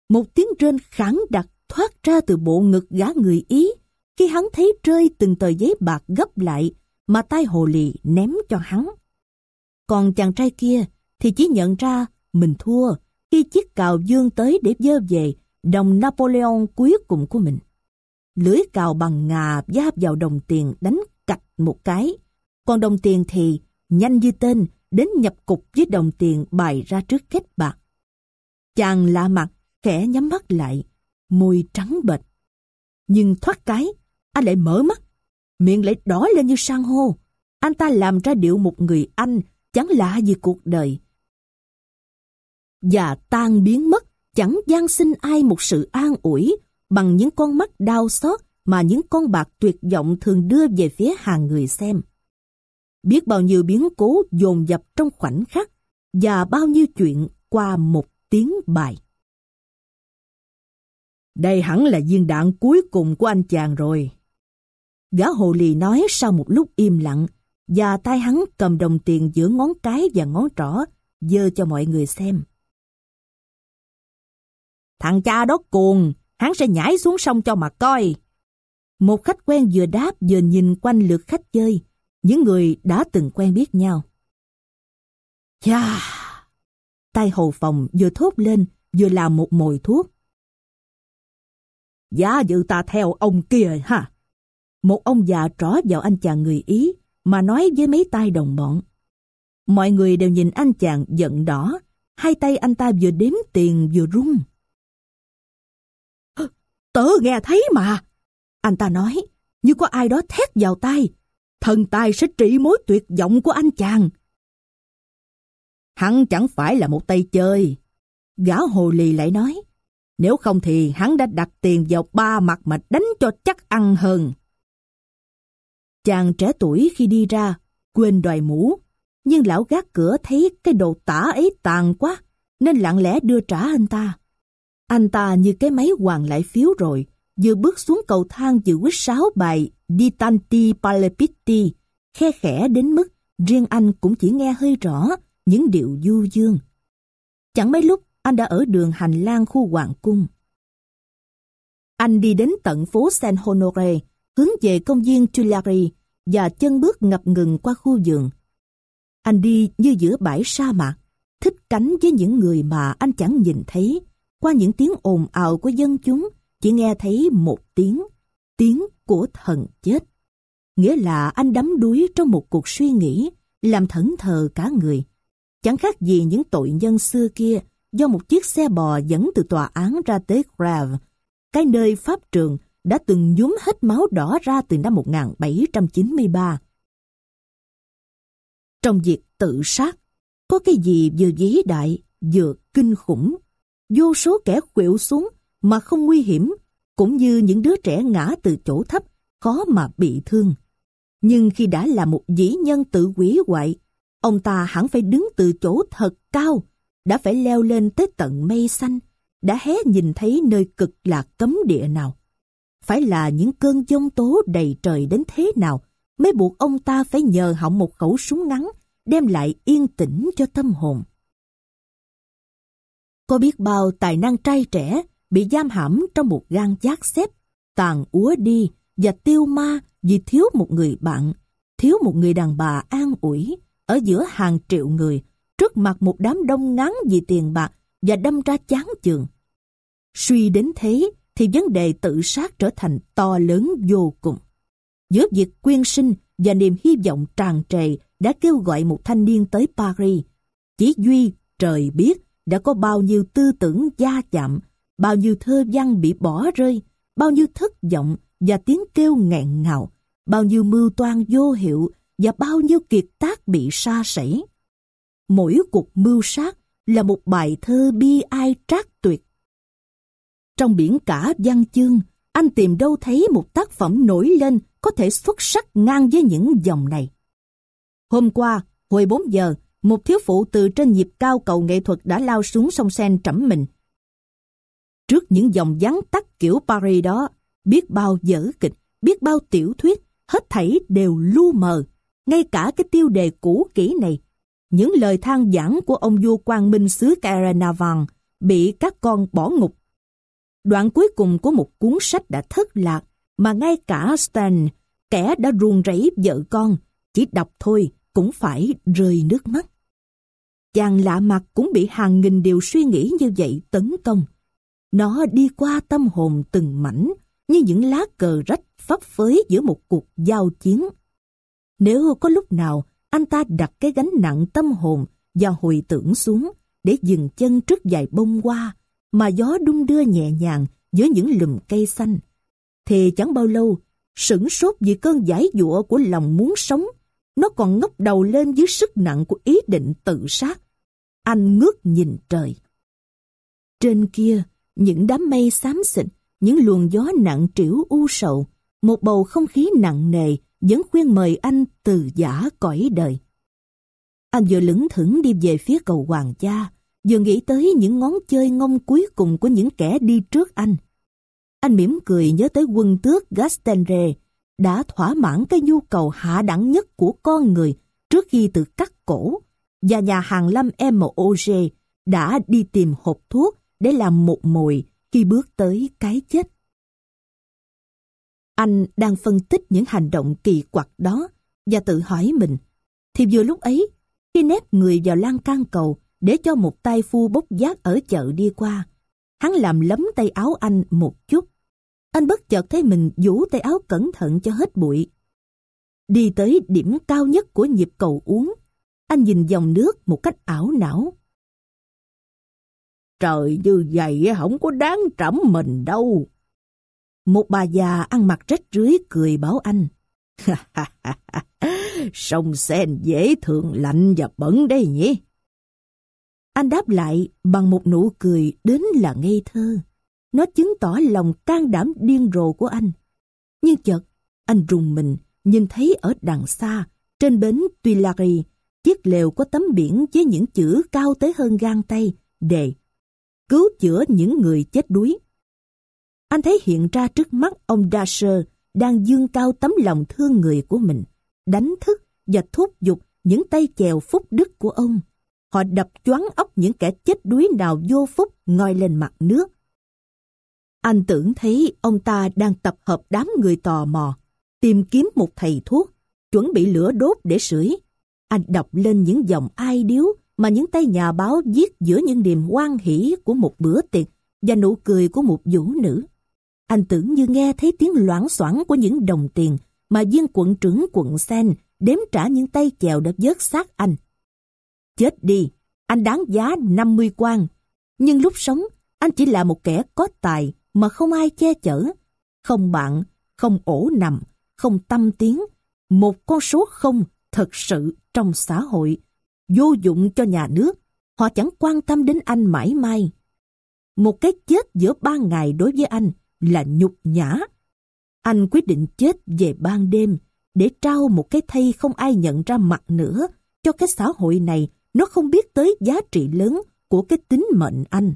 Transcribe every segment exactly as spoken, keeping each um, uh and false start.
Một tiếng rên khản đặc thoát ra từ bộ ngực gã người Ý khi hắn thấy rơi từng tờ giấy bạc gấp lại mà tay hồ lì ném cho hắn. Còn chàng trai kia thì chỉ nhận ra mình thua khi chiếc cào vươn tới để vơ về đồng Napoleon cuối cùng của mình. Lưỡi cào bằng ngà giáp vào đồng tiền đánh cạch một cái, còn đồng tiền thì nhanh như tên đến nhập cục với đồng tiền bày ra trước kết bạc. Chàng lạ mặt khẽ nhắm mắt lại, môi trắng bệch. Nhưng thoát cái, anh lại mở mắt, miệng lại đỏ lên như san hô. Anh ta làm ra điệu một người Anh chẳng lạ gì cuộc đời. Và tan biến mất, chẳng van xin ai một sự an ủi bằng những con mắt đau xót mà những con bạc tuyệt vọng thường đưa về phía hàng người xem. Biết bao nhiêu biến cố dồn dập trong khoảnh khắc và bao nhiêu chuyện qua một tiếng bài. Đây hẳn là viên đạn cuối cùng của anh chàng rồi. Gã hồ lì nói sau một lúc im lặng, và tay hắn cầm đồng tiền giữa ngón cái và ngón trỏ, giơ cho mọi người xem. Thằng cha đó cuồng, hắn sẽ nhảy xuống sông cho mà coi. Một khách quen vừa đáp vừa nhìn quanh lượt khách chơi, những người đã từng quen biết nhau. Chà! Tay hầu phòng vừa thốt lên, vừa làm một mồi thuốc. Giá dự ta theo ông kia ha. Một ông già trỏ vào anh chàng người Ý mà nói với mấy tay đồng bọn. Mọi người đều nhìn anh chàng giận đỏ, hai tay anh ta vừa đếm tiền vừa run. Tớ nghe thấy mà. Anh ta nói, như có ai đó thét vào tai. Thần tài sẽ trị mối tuyệt vọng của anh chàng. Hắn chẳng phải là một tay chơi. Gã hồ lì lại nói, nếu không thì hắn đã đặt tiền vào ba mặt mà đánh cho chắc ăn hơn. Chàng trẻ tuổi khi đi ra, quên đòi mũ, nhưng lão gác cửa thấy cái đồ tả ấy tàn quá, nên lặng lẽ đưa trả anh ta. Anh ta như cái máy hoàn lại phiếu rồi, vừa bước xuống cầu thang vừa quýt sáo bài Di tanti palpiti, khe khẽ đến mức riêng anh cũng chỉ nghe hơi rõ những điệu du dương. Chẳng mấy lúc anh đã ở đường hành lang khu hoàng cung. Anh đi đến tận phố Saint Honoré, hướng về công viên Tuileries và chân bước ngập ngừng qua khu vườn. Anh đi như giữa bãi sa mạc, thích cánh với những người mà anh chẳng nhìn thấy. Qua những tiếng ồn ào của dân chúng, chỉ nghe thấy một tiếng, tiếng của thần chết. Nghĩa là anh đắm đuối trong một cuộc suy nghĩ, làm thẫn thờ cả người. Chẳng khác gì những tội nhân xưa kia, do một chiếc xe bò dẫn từ tòa án ra tới Grève, cái nơi pháp trường đã từng nhuốm hết máu đỏ ra từ năm một nghìn bảy trăm chín mươi ba. Trong việc tự sát, có cái gì vừa vĩ đại, vừa kinh khủng. Vô số kẻ khuỵu xuống mà không nguy hiểm, cũng như những đứa trẻ ngã từ chỗ thấp, khó mà bị thương. Nhưng khi đã là một vĩ nhân tự hủy hoại, ông ta hẳn phải đứng từ chỗ thật cao, đã phải leo lên tới tận mây xanh, đã hé nhìn thấy nơi cực lạc cấm địa nào. Phải là những cơn giông tố đầy trời đến thế nào mới buộc ông ta phải nhờ họng một khẩu súng ngắn đem lại yên tĩnh cho tâm hồn. Có biết bao tài năng trai trẻ bị giam hãm trong một gang giác xếp, tàn úa đi và tiêu ma vì thiếu một người bạn, thiếu một người đàn bà an ủi ở giữa hàng triệu người, trước mặt một đám đông ngán vì tiền bạc và đâm ra chán chường. Suy đến thế thì vấn đề tự sát trở thành to lớn vô cùng. Giữa việc quyên sinh và niềm hy vọng tràn trề đã kêu gọi một thanh niên tới Paris, chỉ duy trời biết đã có bao nhiêu tư tưởng va chạm, bao nhiêu thơ văn bị bỏ rơi, bao nhiêu thất vọng và tiếng kêu nghẹn ngào, bao nhiêu mưu toan vô hiệu và bao nhiêu kiệt tác bị sa sẩy. Mỗi cuộc mưu sát là một bài thơ bi ai trác tuyệt. Trong biển cả văn chương, anh tìm đâu thấy một tác phẩm nổi lên có thể xuất sắc ngang với những dòng này. Hôm qua, hồi bốn giờ, một thiếu phụ từ trên nhịp cao cầu nghệ thuật đã lao xuống sông Seine trẫm mình. Trước những dòng vắn tắt kiểu Paris đó, biết bao vở kịch, biết bao tiểu thuyết, hết thảy đều lu mờ. Ngay cả cái tiêu đề cũ kỹ này, những lời than vãn của ông vua Quang Minh xứ Carnaval bị các con bỏ ngục, Đoạn cuối cùng của một cuốn sách đã thất lạc mà ngay cả Stan, kẻ đã ruồng rẫy vợ con, chỉ đọc thôi cũng phải rơi nước mắt. Chàng lạ mặt cũng bị hàng nghìn điều suy nghĩ như vậy tấn công. Nó đi qua tâm hồn từng mảnh như những lá cờ rách phấp phới giữa một cuộc giao chiến. Nếu có lúc nào anh ta đặt cái gánh nặng tâm hồn và hồi tưởng xuống để dừng chân trước vài bông hoa mà gió đung đưa nhẹ nhàng giữa những lùm cây xanh, thì chẳng bao lâu, sửng sốt vì cơn giãy giụa của lòng muốn sống, nó còn ngóc đầu lên dưới sức nặng của ý định tự sát. Anh ngước nhìn trời. Trên kia, những đám mây xám xịt, những luồng gió nặng trĩu u sầu, một bầu không khí nặng nề vẫn khuyên mời anh từ giã cõi đời. Anh vừa lững thững đi về phía cầu Hoàng Gia, vừa nghĩ tới những ngón chơi ngông cuối cùng của những kẻ đi trước anh. Anh mỉm cười nhớ tới quân tước Gastenre đã thỏa mãn cái nhu cầu hạ đẳng nhất của con người trước khi tự cắt cổ, và nhà hàng lâm M O G đã đi tìm hộp thuốc để làm một mồi khi bước tới cái chết. Anh đang phân tích những hành động kỳ quặc đó và tự hỏi mình, thì vừa lúc ấy, khi nép người vào lan can cầu để cho một tay phu bốc vác ở chợ đi qua, hắn làm lấm tay áo anh một chút. Anh bất chợt thấy mình vũ tay áo cẩn thận cho hết bụi. Đi tới điểm cao nhất của nhịp cầu uốn, anh nhìn dòng nước một cách ảo não. Trời như vậy không có đáng trẫm mình đâu. Một bà già ăn mặc rách rưới cười bảo anh. Sông Sen dễ thương lạnh và bẩn đây nhỉ? Anh đáp lại bằng một nụ cười đến là ngây thơ. Nó chứng tỏ lòng can đảm điên rồ của anh. Nhưng chợt, anh rùng mình nhìn thấy ở đằng xa, trên bến Tuileries, chiếc lều có tấm biển với những chữ cao tới hơn gang tay, đề cứu chữa những người chết đuối. Anh thấy hiện ra trước mắt ông Dasher đang dương cao tấm lòng thương người của mình, đánh thức và thúc giục những tay chèo phúc đức của ông. Họ đập choáng óc những kẻ chết đuối nào vô phúc ngoi lên mặt nước. Anh tưởng thấy ông ta đang tập hợp đám người tò mò, tìm kiếm một thầy thuốc, chuẩn bị lửa đốt để sưởi. Anh đọc lên những dòng ai điếu mà những tay nhà báo viết giữa những niềm hoan hỉ của một bữa tiệc và nụ cười của một vũ nữ. Anh tưởng như nghe thấy tiếng loảng xoảng của những đồng tiền mà viên quận trưởng quận Sen đếm trả những tay chèo đã vớt xác anh. Chết đi, anh đáng giá năm mươi quan, nhưng lúc sống anh chỉ là một kẻ có tài mà không ai che chở, không bạn, không ổ nằm, không tâm tiếng, một con số không thật sự trong xã hội, vô dụng cho nhà nước, họ chẳng quan tâm đến anh mãi mai. Một cái chết giữa ban ngày đối với anh là nhục nhã. Anh quyết định chết về ban đêm để trao một cái thây không ai nhận ra mặt nữa cho cái xã hội này. Nó không biết tới giá trị lớn của cái tính mệnh anh.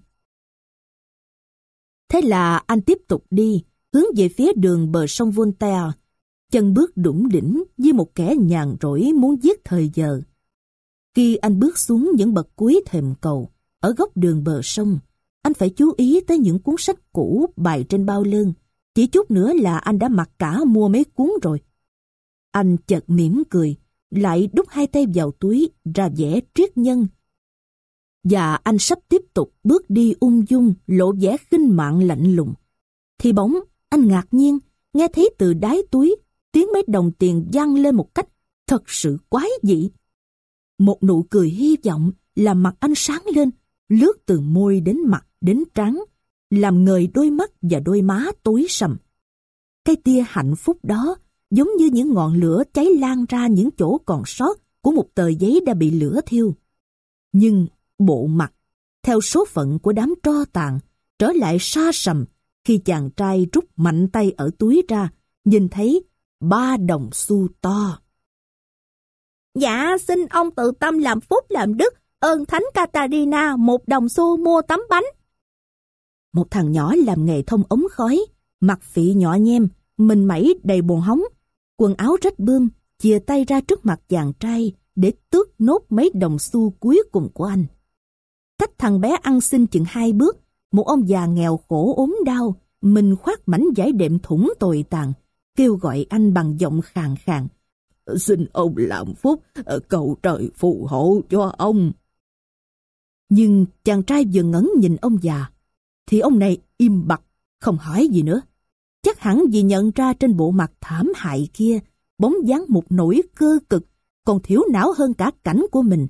Thế là anh tiếp tục đi, hướng về phía đường bờ sông Voltaire, chân bước đủng đỉnh như một kẻ nhàn rỗi muốn giết thời giờ. Khi anh bước xuống những bậc cuối thềm cầu, ở góc đường bờ sông, anh phải chú ý tới những cuốn sách cũ bày trên bao lơn. Chỉ chút nữa là anh đã mặc cả mua mấy cuốn rồi. Anh chợt mỉm cười, lại đút hai tay vào túi ra vẻ triết nhân. Và anh sắp tiếp tục bước đi ung dung, lộ vẻ khinh mạn lạnh lùng. Thì bỗng anh ngạc nhiên nghe thấy từ đáy túi tiếng mấy đồng tiền vang lên một cách thật sự quái dị. Một nụ cười hy vọng làm mặt anh sáng lên, lướt từ môi đến mặt đến trán, làm ngời đôi mắt và đôi má tối sầm. Cái tia hạnh phúc đó giống như những ngọn lửa cháy lan ra những chỗ còn sót của một tờ giấy đã bị lửa thiêu. Nhưng bộ mặt, theo số phận của đám tro tàn, trở lại xa sầm khi chàng trai rút mạnh tay ở túi ra, nhìn thấy ba đồng xu to. Dạ, xin ông tự tâm làm phúc làm đức, ơn Thánh Catarina một đồng xu mua tấm bánh. Một thằng nhỏ làm nghề thông ống khói, mặt phị nhọ nhem, mình mẩy đầy bồn hóng, quần áo rách bươm, chìa tay ra trước mặt chàng trai để tước nốt mấy đồng xu cuối cùng của anh. Cách thằng bé ăn xin chừng hai bước, một ông già nghèo khổ ốm đau, mình khoác mảnh vải đệm thủng tồi tàn, kêu gọi anh bằng giọng khàn khàn. Xin ông làm phúc, cầu trời phù hộ cho ông. Nhưng chàng trai vừa ngẩng nhìn ông già, thì ông này im bặt, không hỏi gì nữa. Chắc hẳn vì nhận ra trên bộ mặt thảm hại kia bóng dáng một nỗi cơ cực còn thiểu não hơn cả cảnh của mình.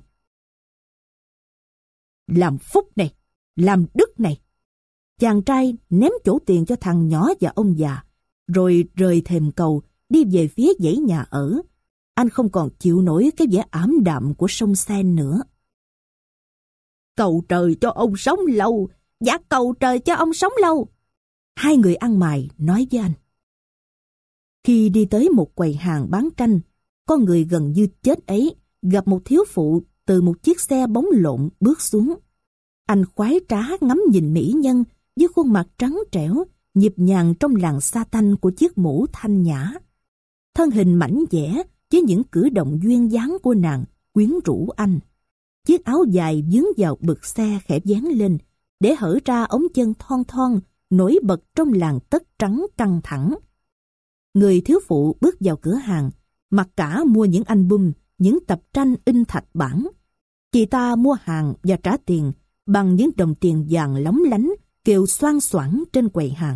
Làm phúc này, làm đức này. Chàng trai ném chỗ tiền cho thằng nhỏ và ông già, rồi rời thềm cầu đi về phía dãy nhà ở. Anh không còn chịu nổi cái vẻ ảm đạm của sông Sen nữa. Cầu trời cho ông sống lâu, dạ cầu trời cho ông sống lâu. Hai người ăn mày nói với anh. Khi đi tới một quầy hàng bán tranh, con người gần như chết ấy gặp một thiếu phụ từ một chiếc xe bóng lộn bước xuống. Anh khoái trá ngắm nhìn mỹ nhân với khuôn mặt trắng trẻo, nhịp nhàng trong làn sa tanh của chiếc mũ thanh nhã. Thân hình mảnh dẻ với những cử động duyên dáng của nàng quyến rũ anh. Chiếc áo dài vướng vào bực xe khẽ vén lên, để hở ra ống chân thon thon, nổi bật trong làn tất trắng căng thẳng. Người thiếu phụ bước vào cửa hàng, mặc cả mua những album, những tập tranh in thạch bản. Chị ta mua hàng và trả tiền bằng những đồng tiền vàng lóng lánh kêu xoang xoảng trên quầy hàng.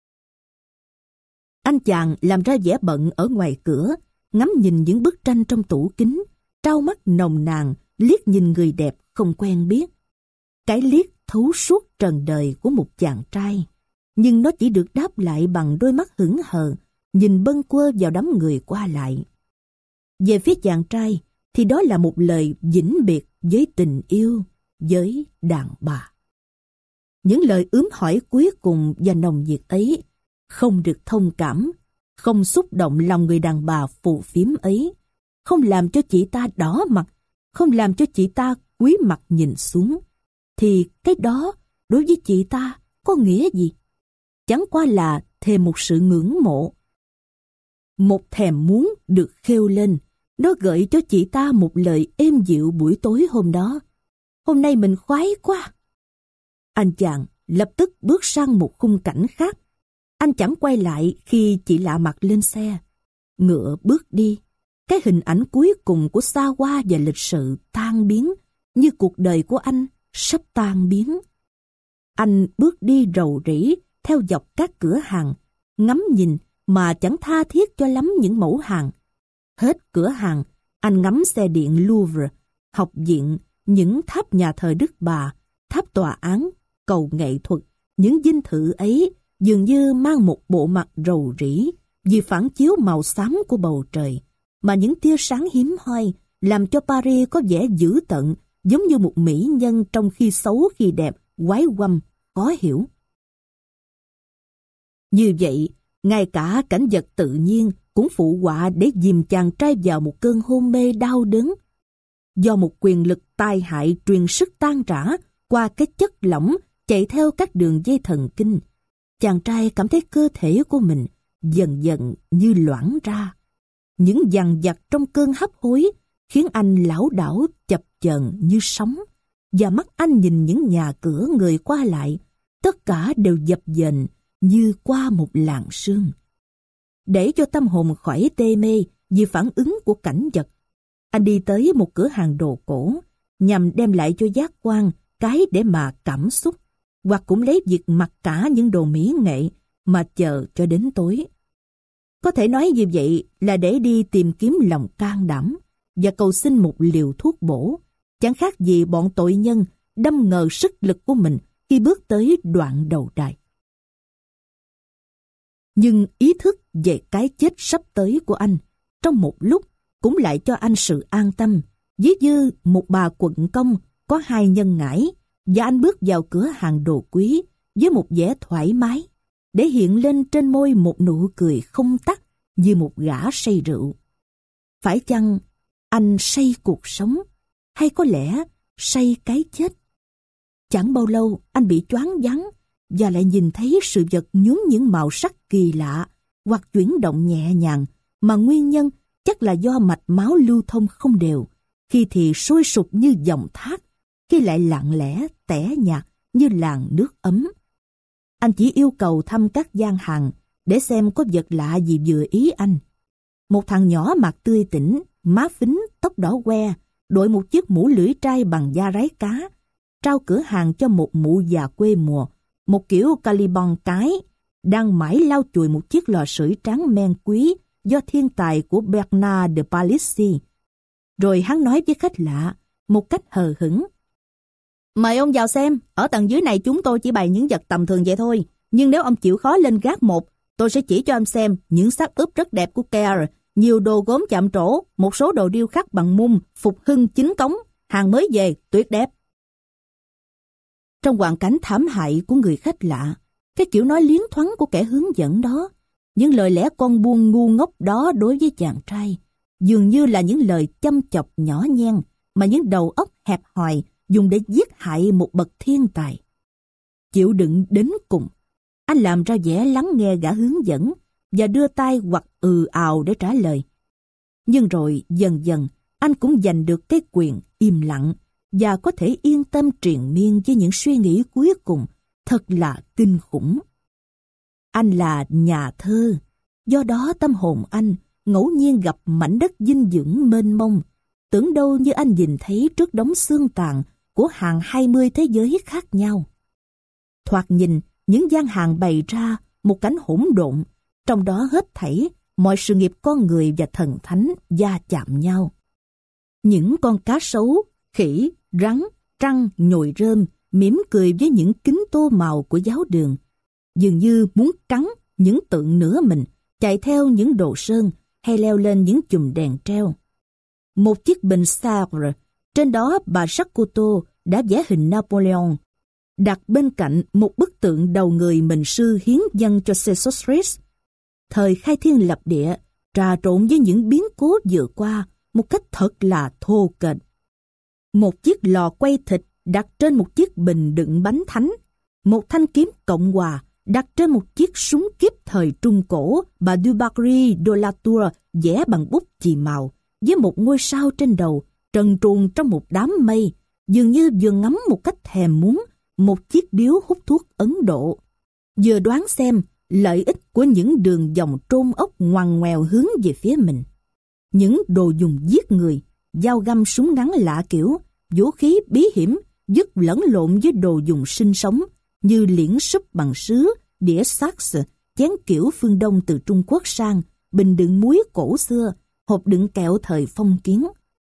Anh chàng làm ra vẻ bận ở ngoài cửa, ngắm nhìn những bức tranh trong tủ kính, trao mắt nồng nàn liếc nhìn người đẹp không quen biết. Cái liếc thấu suốt trần đời của một chàng trai, nhưng nó chỉ được đáp lại bằng đôi mắt hững hờ, nhìn bâng quơ vào đám người qua lại. Về phía chàng trai thì đó là một lời vĩnh biệt với tình yêu, với đàn bà. Những lời ướm hỏi cuối cùng và nồng nhiệt ấy không được thông cảm, không xúc động lòng người đàn bà phù phiếm ấy, không làm cho chị ta đỏ mặt, không làm cho chị ta cúi mặt nhìn xuống, thì cái đó đối với chị ta có nghĩa gì? Chẳng qua là thêm một sự ngưỡng mộ. Một thèm muốn được khêu lên, nó gợi cho chị ta một lời êm dịu buổi tối hôm đó. Hôm nay mình khoái quá. Anh chàng lập tức bước sang một khung cảnh khác. Anh chẳng quay lại khi chị lạ mặt lên xe. Ngựa bước đi. Cái hình ảnh cuối cùng của xa hoa và lịch sự tan biến, như cuộc đời của anh sắp tan biến. Anh bước đi rầu rĩ theo dọc các cửa hàng, ngắm nhìn mà chẳng tha thiết cho lắm những mẫu hàng. Hết cửa hàng, anh ngắm xe điện Louvre, học viện, những tháp nhà thờ Đức Bà, tháp tòa án, cầu nghệ thuật. Những dinh thự ấy dường như mang một bộ mặt rầu rĩ vì phản chiếu màu xám của bầu trời, mà những tia sáng hiếm hoi làm cho Paris có vẻ dữ tợn, giống như một mỹ nhân trong khi xấu khi đẹp, quái quăm, khó hiểu. Như vậy, ngay cả cảnh vật tự nhiên cũng phụ họa để dìm chàng trai vào một cơn hôn mê đau đớn. Do một quyền lực tai hại truyền sức tan rã qua cái chất lỏng chạy theo các đường dây thần kinh, chàng trai cảm thấy cơ thể của mình dần dần như loãng ra. Những dằn vặt trong cơn hấp hối khiến anh lảo đảo chập chờn như sóng, và mắt anh nhìn những nhà cửa người qua lại, tất cả đều dập dềnh như qua một làn sương. Để cho tâm hồn khỏi tê mê vì phản ứng của cảnh vật, anh đi tới một cửa hàng đồ cổ nhằm đem lại cho giác quan cái để mà cảm xúc, hoặc cũng lấy việc mặc cả những đồ mỹ nghệ mà chờ cho đến tối. Có thể nói như vậy là để đi tìm kiếm lòng can đảm và cầu xin một liều thuốc bổ, chẳng khác gì bọn tội nhân đâm ngờ sức lực của mình khi bước tới đoạn đầu đài. Nhưng ý thức về cái chết sắp tới của anh trong một lúc cũng lại cho anh sự an tâm, ví như một bà quận công có hai nhân ngãi, và anh bước vào cửa hàng đồ quý với một vẻ thoải mái, để hiện lên trên môi một nụ cười không tắt như một gã say rượu. Phải chăng anh say cuộc sống, hay có lẽ say cái chết? Chẳng bao lâu anh bị choáng váng và lại nhìn thấy sự vật nhuốm những màu sắc kỳ lạ hoặc chuyển động nhẹ nhàng, mà nguyên nhân chắc là do mạch máu lưu thông không đều, khi thì sôi sục như dòng thác, khi lại lặng lẽ tẻ nhạt như làn nước ấm. Anh chỉ yêu cầu thăm các gian hàng để xem có vật lạ gì vừa ý anh. Một thằng nhỏ mặt tươi tỉnh, má phính, tóc đỏ que, đội một chiếc mũ lưỡi trai bằng da rái cá, trao cửa hàng cho một mụ già quê mùa, một kiểu Caliban cái, đang mãi lau chùi một chiếc lò sưởi trắng men quý do thiên tài của Bernard de Palissy. Rồi hắn nói với khách lạ, một cách hờ hững: "Mời ông vào xem, ở tầng dưới này chúng tôi chỉ bày những vật tầm thường vậy thôi. Nhưng nếu ông chịu khó lên gác một, tôi sẽ chỉ cho ông xem những xác ướp rất đẹp của Kerr, nhiều đồ gốm chạm trổ, một số đồ điêu khắc bằng mung, phục hưng chính cống, hàng mới về, tuyệt đẹp." Trong hoàn cảnh thảm hại của người khách lạ, cái kiểu nói liến thoáng của kẻ hướng dẫn đó, những lời lẽ con buôn ngu ngốc đó đối với chàng trai, dường như là những lời châm chọc nhỏ nhen mà những đầu óc hẹp hòi dùng để giết hại một bậc thiên tài. Chịu đựng đến cùng, anh làm ra vẻ lắng nghe gã hướng dẫn và đưa tay hoặc ừ ào để trả lời. Nhưng rồi dần dần anh cũng giành được cái quyền im lặng và có thể yên tâm triền miên với những suy nghĩ cuối cùng thật là kinh khủng. Anh là nhà thơ, do đó tâm hồn anh ngẫu nhiên gặp mảnh đất dinh dưỡng mênh mông, tưởng đâu như anh nhìn thấy trước đống xương tàn của hàng hai mươi thế giới khác nhau. Thoạt nhìn, những gian hàng bày ra một cảnh hỗn độn, trong đó hết thảy mọi sự nghiệp con người và thần thánh va chạm nhau. Những con cá sấu, khỉ, rắn, trăng, nhồi rơm mỉm cười với những kính tô màu của giáo đường, dường như muốn cắn những tượng nửa mình, chạy theo những đồ sơn hay leo lên những chùm đèn treo. Một chiếc bình Sèvres, trên đó bà Jacquot đã vẽ hình Napoleon, đặt bên cạnh một bức tượng đầu người mệnh sư hiến dâng cho Sesostris. Thời khai thiên lập địa, trà trộn với những biến cố vừa qua một cách thật là thô kệch. Một chiếc lò quay thịt đặt trên một chiếc bình đựng bánh thánh, một thanh kiếm Cộng Hòa đặt trên một chiếc súng kíp thời Trung Cổ bà Dubarry de la Tour vẽ bằng bút chì màu, với một ngôi sao trên đầu, trần truồng trong một đám mây, dường như vừa ngắm một cách thèm muốn một chiếc điếu hút thuốc Ấn Độ, vừa đoán xem lợi ích của những đường vòng trôn ốc ngoằn ngoèo hướng về phía mình. Những đồ dùng giết người, dao găm súng ngắn lạ kiểu, vũ khí bí hiểm, dứt lẫn lộn với đồ dùng sinh sống, như liễn súp bằng sứ, đĩa sax, chén kiểu phương Đông từ Trung Quốc sang, bình đựng muối cổ xưa, hộp đựng kẹo thời phong kiến.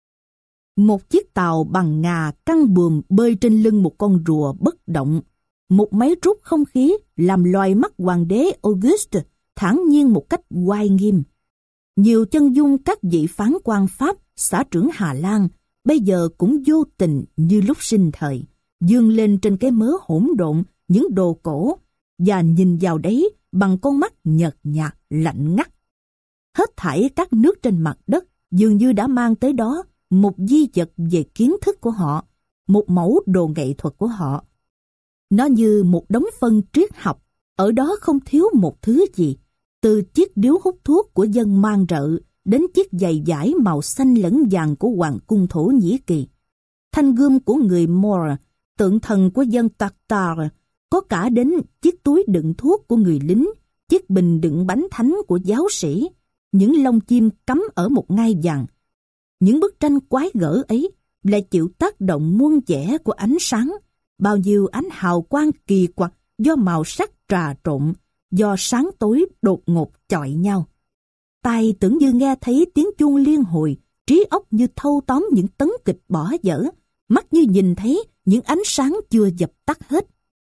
Một chiếc tàu bằng ngà căng buồm bơi trên lưng một con rùa bất động, một máy rút không khí làm loài mắt hoàng đế Auguste thản nhiên một cách oai nghiêm. Nhiều chân dung các vị phán quan Pháp, xã trưởng Hà Lan bây giờ cũng vô tình như lúc sinh thời, dương lên trên cái mớ hỗn độn những đồ cổ và nhìn vào đấy bằng con mắt nhợt nhạt lạnh ngắt. Hết thảy các nước trên mặt đất dường như đã mang tới đó một di vật về kiến thức của họ, một mẫu đồ nghệ thuật của họ. Nó như một đống phân triết học, ở đó không thiếu một thứ gì, từ chiếc điếu hút thuốc của dân mang rợ đến chiếc giày vải màu xanh lẫn vàng của hoàng cung Thổ Nhĩ Kỳ, thanh gươm của người Moor, tượng thần của dân Tartar, có cả đến chiếc túi đựng thuốc của người lính, chiếc bình đựng bánh thánh của giáo sĩ, những lông chim cắm ở một ngai vàng. Những bức tranh quái gở ấy lại chịu tác động muôn vẻ của ánh sáng, bao nhiêu ánh hào quang kỳ quặc do màu sắc trà trộn, do sáng tối đột ngột chọi nhau. Tai tưởng như nghe thấy tiếng chuông liên hồi, trí óc như thâu tóm những tấn kịch bỏ dở, mắt như nhìn thấy những ánh sáng chưa dập tắt hết.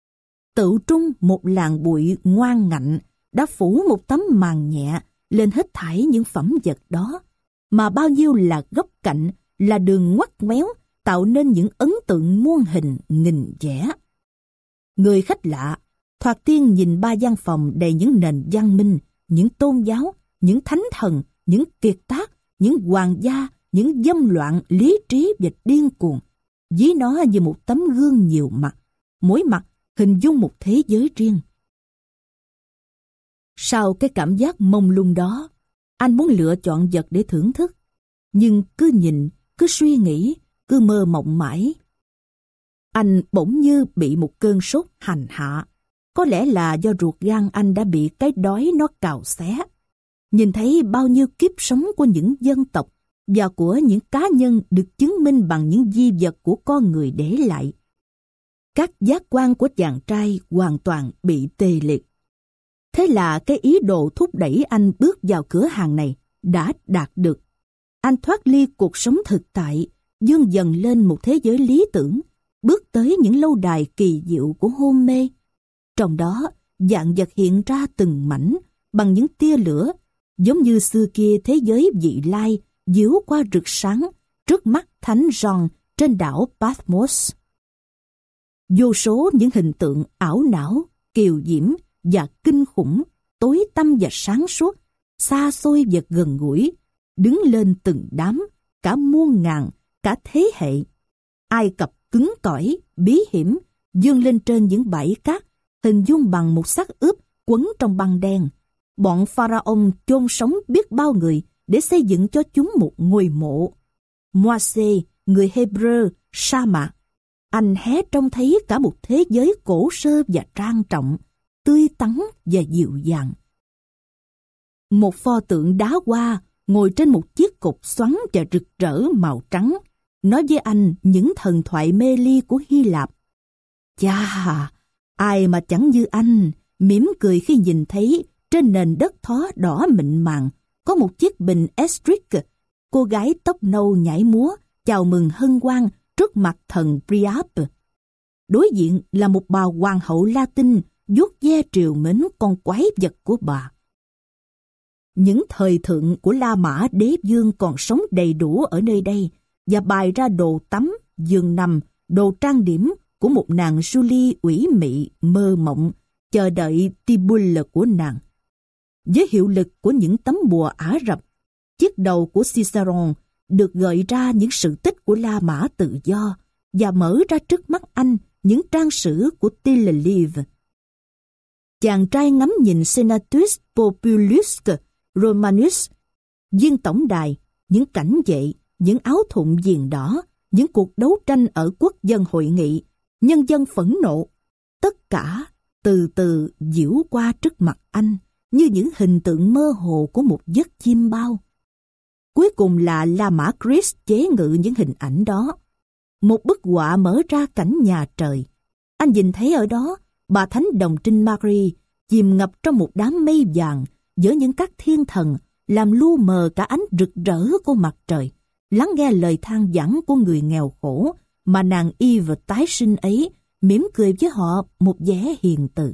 Tự trung một làn bụi ngoan ngạnh đã phủ một tấm màn nhẹ lên hết thảy những phẩm vật đó, mà bao nhiêu là góc cạnh, là đường ngoắt ngoéo, tạo nên những ấn tượng muôn hình nghìn vẻ. Người khách lạ thoạt tiên nhìn ba gian phòng đầy những nền văn minh, những tôn giáo, những thánh thần, những kiệt tác, những hoàng gia, những dâm loạn lý trí và điên cuồng, ví nó như một tấm gương nhiều mặt, mỗi mặt hình dung một thế giới riêng. Sau cái cảm giác mông lung đó, anh muốn lựa chọn vật để thưởng thức, nhưng cứ nhìn, cứ suy nghĩ, cứ mơ mộng mãi. Anh bỗng như bị một cơn sốt hành hạ. Có lẽ là do ruột gan anh đã bị cái đói nó cào xé. Nhìn thấy bao nhiêu kiếp sống của những dân tộc và của những cá nhân được chứng minh bằng những di vật của con người để lại. Các giác quan của chàng trai hoàn toàn bị tê liệt. Thế là cái ý đồ thúc đẩy anh bước vào cửa hàng này đã đạt được. Anh thoát ly cuộc sống thực tại, vươn dần lên một thế giới lý tưởng, bước tới những lâu đài kỳ diệu của hôn mê. Trong đó, vạn vật hiện ra từng mảnh bằng những tia lửa, giống như xưa kia thế giới vị lai diếu qua rực sáng trước mắt Thánh John trên đảo Patmos. Vô số những hình tượng ảo não, kiều diễm và kinh khủng, tối tăm và sáng suốt, xa xôi và gần gũi, đứng lên từng đám, cả muôn ngàn, cả thế hệ. Ai Cập cứng cỏi, bí hiểm, vươn lên trên những bãi cát, hình dung bằng một xác ướp quấn trong băng đen. Bọn pharaoh chôn sống biết bao người để xây dựng cho chúng một ngôi mộ. Môi-se, người Hebrew, sa mạc. Anh hé trông thấy cả một thế giới cổ sơ và trang trọng, tươi tắn và dịu dàng. Một pho tượng đá hoa ngồi trên một chiếc cột xoắn và rực rỡ màu trắng, nói với anh những thần thoại mê ly của Hy Lạp. Chà, ai mà chẳng như anh, mỉm cười khi nhìn thấy trên nền đất thó đỏ mịn màng có một chiếc bình Estric, cô gái tóc nâu nhảy múa chào mừng hân hoan trước mặt thần Priap. Đối diện là một bà hoàng hậu Latin vuốt ve triều mến con quái vật của bà. Những thời thượng của La Mã đế vương còn sống đầy đủ ở nơi đây và bày ra đồ tắm, giường nằm, đồ trang điểm của một nàng Julie ủy mị mơ mộng chờ đợi Tibulle của nàng. Với hiệu lực của những tấm bùa Ả Rập, chiếc đầu của Ciceron được gợi ra những sự tích của La Mã tự do và mở ra trước mắt anh những trang sử của Tillelive. Chàng trai ngắm nhìn Senatus Populus Romanus, viên tổng đài, những cảnh vệ, những áo thụng viền đỏ, những cuộc đấu tranh ở quốc dân hội nghị, nhân dân phẫn nộ. Tất cả từ từ diễu qua trước mặt anh như những hình tượng mơ hồ của một giấc chiêm bao. Cuối cùng là La Mã Christ chế ngự những hình ảnh đó. Một bức họa mở ra cảnh nhà trời. Anh nhìn thấy ở đó bà Thánh Đồng Trinh Marie chìm ngập trong một đám mây vàng giữa những các thiên thần, làm lu mờ cả ánh rực rỡ của mặt trời, lắng nghe lời than vãn của người nghèo khổ mà nàng Eve tái sinh ấy, mỉm cười với họ một vẻ hiền từ.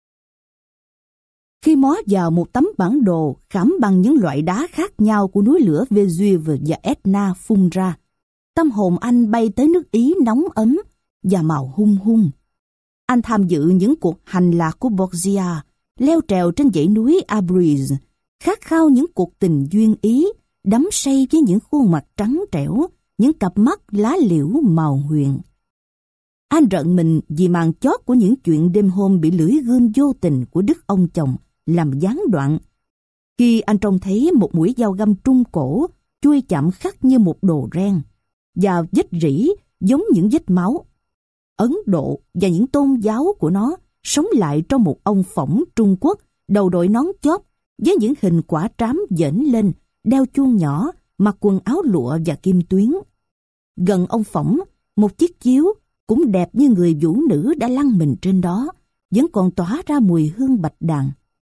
Khi mó vào một tấm bản đồ khảm bằng những loại đá khác nhau của núi lửa Vesuve và Etna phun ra, tâm hồn anh bay tới nước Ý nóng ấm và màu hung hung. Anh tham dự những cuộc hành lạc của Borgia, leo trèo trên dãy núi Abruzzes, khát khao những cuộc tình duyên ý, đắm say với những khuôn mặt trắng trẻo, những cặp mắt lá liễu màu huyền. Anh rợn mình vì màn chót của những chuyện đêm hôm bị lưỡi gươm vô tình của đức ông chồng làm gián đoạn. Khi anh trông thấy một mũi dao găm trung cổ chui chạm khắc như một đồ ren, và vết rỉ giống những vết máu. Ấn Độ và những tôn giáo của nó sống lại trong một ông phỏng Trung Quốc đầu đội nón chóp với những hình quả trám dễn lên, đeo chuông nhỏ, mặc quần áo lụa và kim tuyến. Gần ông phỏng, một chiếc chiếu cũng đẹp như người vũ nữ đã lăn mình trên đó, vẫn còn tỏa ra mùi hương bạch đàn.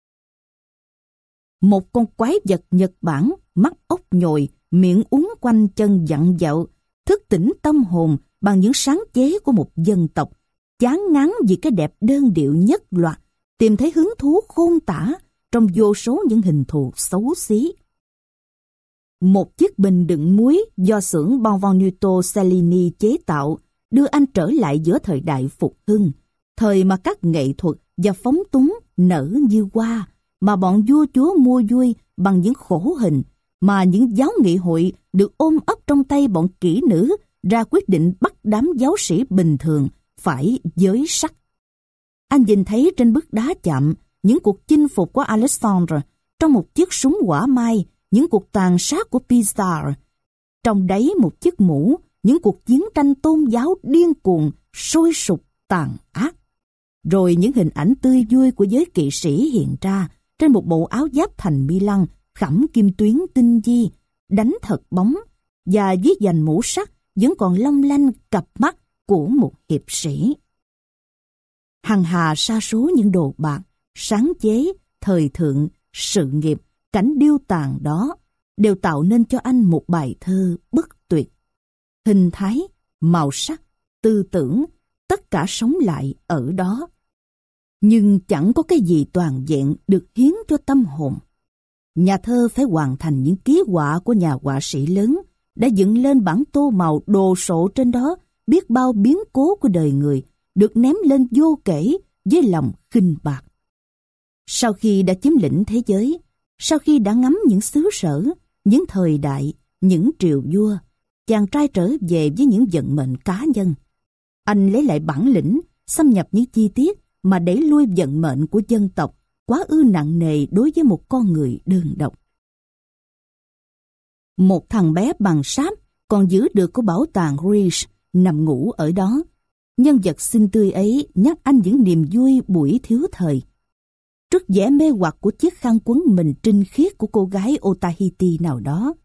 Một con quái vật Nhật Bản, mắt ốc nhồi, miệng uốn quanh chân vặn vẹo, thức tỉnh tâm hồn bằng những sáng chế của một dân tộc, chán ngán vì cái đẹp đơn điệu nhất loạt, tìm thấy hứng thú khôn tả trong vô số những hình thù xấu xí. Một chiếc bình đựng muối do xưởng Benvenuto Cellini chế tạo đưa anh trở lại giữa thời đại phục hưng, thời mà các nghệ thuật và phóng túng nở như hoa, mà bọn vua chúa mua vui bằng những khổ hình, mà những giáo nghị hội được ôm ấp trong tay bọn kỹ nữ ra quyết định bắt đám giáo sĩ bình thường phải giới sắc. Anh nhìn thấy trên bức đá chạm những cuộc chinh phục của Alexandre, trong một chiếc súng hỏa mai những cuộc tàn sát của Pizarre, trong đáy một chiếc mũ những cuộc chiến tranh tôn giáo điên cuồng, sôi sục, tàn ác. Rồi những hình ảnh tươi vui của giới kỵ sĩ hiện ra trên một bộ áo giáp thành bi lăng khảm kim tuyến tinh di, đánh thật bóng, và dưới dành mũ sắt vẫn còn long lanh cặp mắt của một hiệp sĩ. Hằng hà sa số những đồ bạc, sáng chế, thời thượng, sự nghiệp, cảnh điêu tàn đó đều tạo nên cho anh một bài thơ bất tuyệt. Hình thái, màu sắc, tư tưởng, tất cả sống lại ở đó. Nhưng chẳng có cái gì toàn vẹn được hiến cho tâm hồn. Nhà thơ phải hoàn thành những ký họa của nhà họa sĩ lớn, đã dựng lên bản tô màu đồ sộ trên đó biết bao biến cố của đời người, được ném lên vô kể với lòng khinh bạc. Sau khi đã chiếm lĩnh thế giới, sau khi đã ngắm những xứ sở, những thời đại, những triều vua, chàng trai trở về với những vận mệnh cá nhân. Anh lấy lại bản lĩnh, xâm nhập những chi tiết mà đẩy lui vận mệnh của dân tộc quá ư nặng nề đối với một con người đơn độc. Một thằng bé bằng sáp còn giữ được của bảo tàng Riche nằm ngủ ở đó. Nhân vật xinh tươi ấy nhắc anh những niềm vui buổi thiếu thời. Trước vẻ mê hoặc của chiếc khăn quấn mình trinh khiết của cô gái Otaheite nào đó.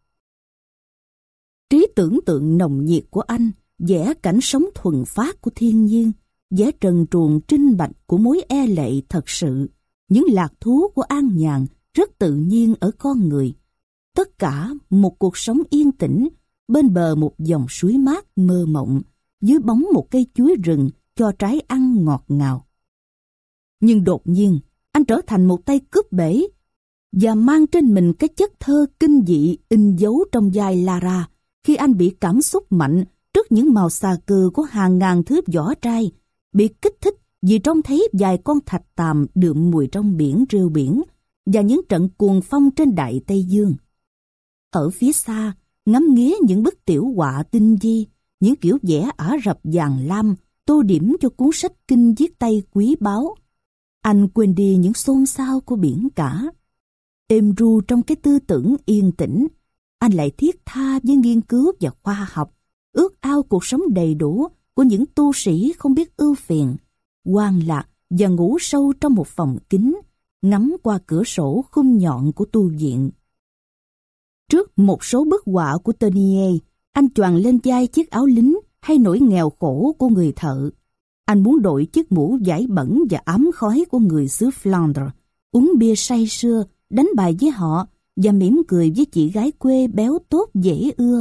Trí tưởng tượng nồng nhiệt của anh vẽ cảnh sống thuần phát của thiên nhiên, vẽ trần truồng trinh bạch của mối e lệ thật sự, những lạc thú của an nhàn rất tự nhiên ở con người. Tất cả một cuộc sống yên tĩnh bên bờ một dòng suối mát mơ mộng, dưới bóng một cây chuối rừng cho trái ăn ngọt ngào. Nhưng đột nhiên, anh trở thành một tay cướp bể và mang trên mình cái chất thơ kinh dị in dấu trong vai Lara khi anh bị cảm xúc mạnh trước những màu xà cừ của hàng ngàn thứ vỏ trai, bị kích thích vì trông thấy vài con thạch tàm đượm mùi trong biển rêu biển và những trận cuồng phong trên đại Tây Dương. Ở phía xa, ngắm nghía những bức tiểu họa tinh vi, những kiểu vẽ Ả Rập vàng lam tô điểm cho cuốn sách kinh viết tay quý báu. Anh quên đi những xôn xao của biển cả. Êm ru trong cái tư tưởng yên tĩnh, anh lại thiết tha với nghiên cứu và khoa học, ước ao cuộc sống đầy đủ của những tu sĩ không biết ưu phiền, hoang lạc và ngủ sâu trong một phòng kín, ngắm qua cửa sổ khung nhọn của tu viện. Trước một số bức họa của Teniers, anh choàng lên vai chiếc áo lính hay nỗi nghèo khổ của người thợ. Anh muốn đội chiếc mũ vải bẩn và ám khói của người xứ Flandre, uống bia say sưa, đánh bài với họ và mỉm cười với chị gái quê béo tốt dễ ưa.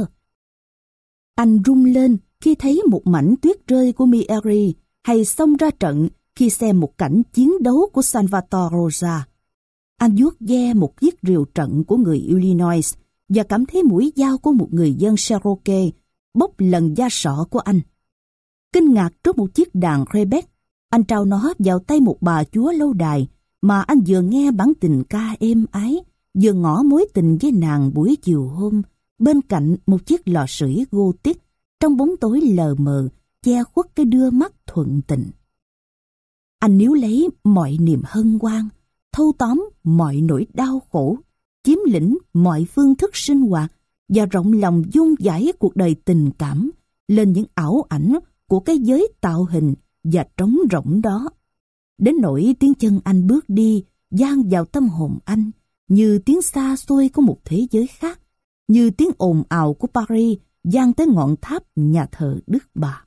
Anh rung lên khi thấy một mảnh tuyết rơi của Mieri hay xông ra trận khi xem một cảnh chiến đấu của Salvatore Rosa. Anh vuốt ve một chiếc rìu trận của người Illinois và cảm thấy mũi dao của một người dân Cherokee bốc lần da sọ của anh. Kinh ngạc trước một chiếc đàn Quebec, anh trao nó vào tay một bà chúa lâu đài mà anh vừa nghe bản tình ca êm ái, vừa ngỏ mối tình với nàng buổi chiều hôm bên cạnh một chiếc lò sưởi Gothic trong bóng tối lờ mờ che khuất cái đưa mắt thuận tình. Anh níu lấy mọi niềm hân hoan, thâu tóm mọi nỗi đau khổ, chiếm lĩnh mọi phương thức sinh hoạt và rộng lòng dung dãi cuộc đời tình cảm lên những ảo ảnh của cái giới tạo hình và trống rỗng đó. Đến nỗi tiếng chân anh bước đi vang vào tâm hồn anh như tiếng xa xôi của một thế giới khác, như tiếng ồn ào của Paris vang tới ngọn tháp nhà thờ Đức Bà.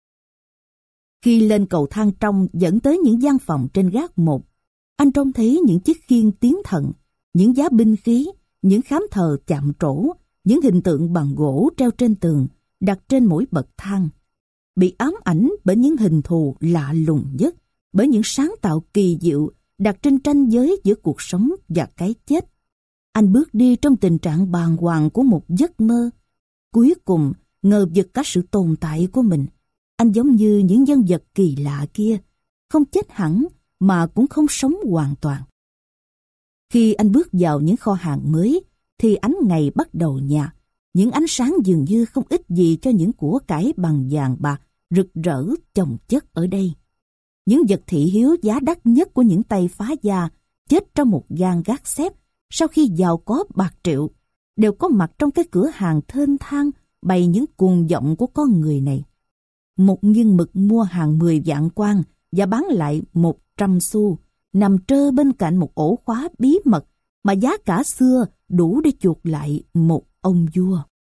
Khi lên cầu thang trong dẫn tới những gian phòng trên gác một, anh trông thấy những chiếc khiên tiến thần, những giá binh khí, những khám thờ chạm trổ, những hình tượng bằng gỗ treo trên tường, đặt trên mỗi bậc thang, bị ám ảnh bởi những hình thù lạ lùng nhất, bởi những sáng tạo kỳ diệu đặt trên ranh giới giữa cuộc sống và cái chết. Anh bước đi trong tình trạng bàng hoàng của một giấc mơ. Cuối cùng, ngờ vực cả sự tồn tại của mình. Anh giống như những nhân vật kỳ lạ kia, không chết hẳn mà cũng không sống hoàn toàn. Khi anh bước vào những kho hàng mới, thì ánh ngày bắt đầu nhạt. Những ánh sáng dường như không ít gì cho những của cải bằng vàng bạc rực rỡ chồng chất ở đây. Những vật thị hiếu giá đắt nhất của những tay phá gia chết trong một gang gác xếp sau khi giàu có bạc triệu đều có mặt trong cái cửa hàng thênh thang bày những cuồng vọng của con người này. Một nghiêng mực mua hàng mười vạn quan và bán lại một trăm xu, nằm trơ bên cạnh một ổ khóa bí mật mà giá cả xưa đủ để chuộc lại một ông vua.